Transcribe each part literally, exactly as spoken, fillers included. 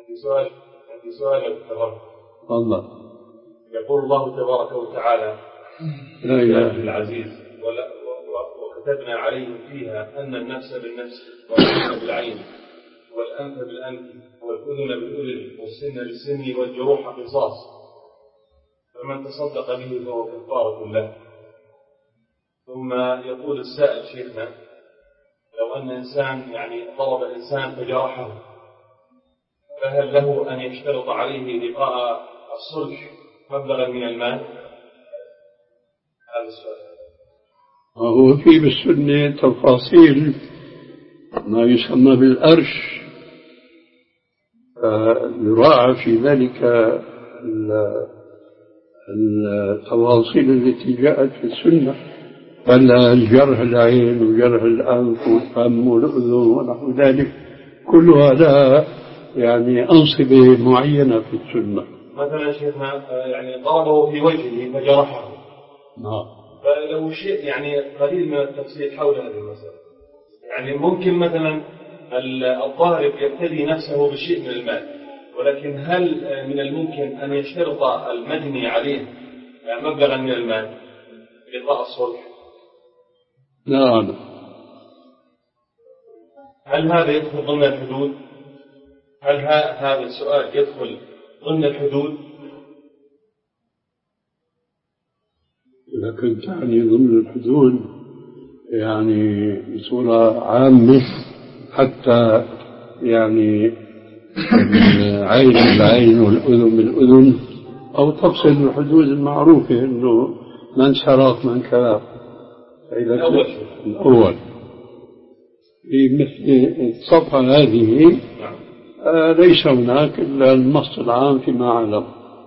عندي سؤال عندي سؤال الله. يقول الله تبارك وتعالى لا إله في العزيز وكتبنا عليهم فيها أن النفس بالنفس والعين بالعين والأنف بالأنف والأذن بالأذن والسن بالسن والجروح قصاص، فمن تصدق به فهو كفارة له. ثم يقول السائل شيخنا لو أن إنسان يعني ضرب إنسان فجرحه فهل له أن يشترط عليه لقاء الصلح مبلغا من المال؟ هذا السؤال. وهو في بالسنة تفاصيل ما يسمى بالأرش، يراعى في ذلك التفاصيل التي جاءت في السنة، الجرح العين وجرح الأنف والفم والأذن ونحو ذلك، كل هذا يعني أنصبة معينة في السنة. مثلا شيخنا يعني ضربه في وجهه فجرحه، نعم، فلو شيء يعني قليل من التفصيل حول هذه المسألة، يعني ممكن مثلا الضارب يبتلي نفسه بشيء من المال، ولكن هل من الممكن أن يشترط المجني عليه مبلغا من المال لقاء الصلح؟ لا أنا. هل هذا يدخل ضمن الحدود؟ هل هذا السؤال يدخل ضمن الحدود؟ إذا كنت يعني ضمن الحدود يعني بصورة عامة، حتى يعني العين بالعين والأذن بالأذن، أو تفصل الحدود المعروفة إنه من سرق من كذا. الأول الأول في مثل الصفحة هذه آه ليس هناك إلا النص العام فيما أعلم.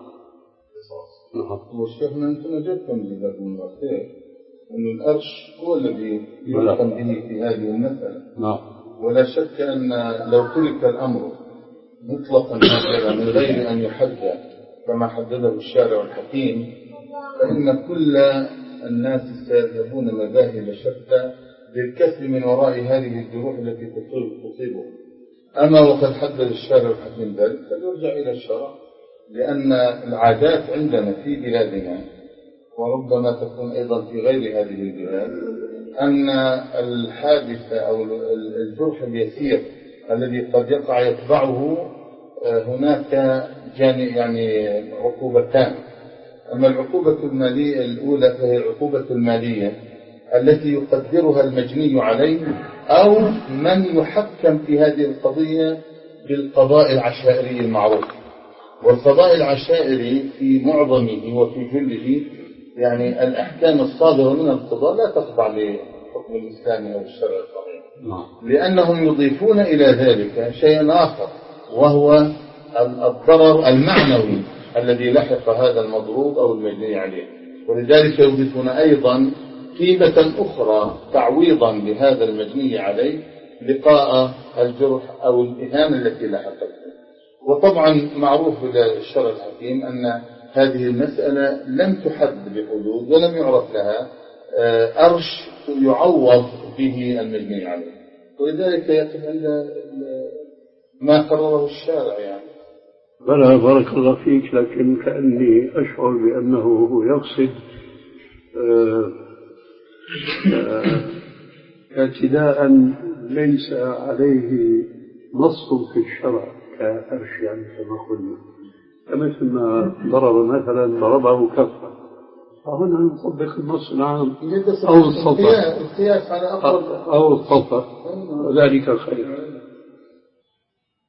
وشيخنا أنتم أجبتم جزاكم الله خير أن الأرش هو الذي يحكم به في هذه المسألة. نعم. ولا شك أن لو ترك الأمر مطلقا هكذا من غير أن يحدد كما حدده الشارع الحكيم، فإن كل الناس سيذهبون مذاهب شتى للكسب من وراء هذه الجروح التي تصيبه. أما وقد حدد الشارع الحكيم ذلك فليرجع إلى الشرع، لأن العادات عندنا في بلادنا وربما تكون أيضا في غير هذه البلاد أن الحادثة أو الجرح اليسير الذي قد يقع يتبعه هناك يعني عقوبتان. أما العقوبة المالية الأولى فهي العقوبة المالية التي يقدرها المجني عليه أو من يحكم في هذه القضية بالقضاء العشائري المعروف. والقضاء العشائري في معظمه وفي جله يعني الأحكام الصادرة من القضاء لا تخضع للحكم الإسلامي أو الشرع الصحيح، لأنهم يضيفون إلى ذلك شيئا آخر وهو الضرر المعنوي الذي لحق هذا المضروب أو المجني عليه. ولذلك يضيفون أيضا قيمة أخرى تعويضا لهذا المجني عليه لقاء الجرح أو الإهانة التي لحقته. وطبعا معروف بالشرع الحكيم أن هذه المسألة لم تحد بحدود ولم يعرف لها أرش يعوض به المجني عليه، ولذلك يقف عند ما قرره الشارع. يعني بلى بارك الله فيك، لكن كأني أشعر بأنه هو يقصد اعتداء ليس عليه نص في الشرع كأرش، يعني كما قلنا، كمثل ما ضرب مثلا ضربه كفا، فهنا نطبق النص العام أو الصفة القياس على أقرب أو الصفة، وذلك خير.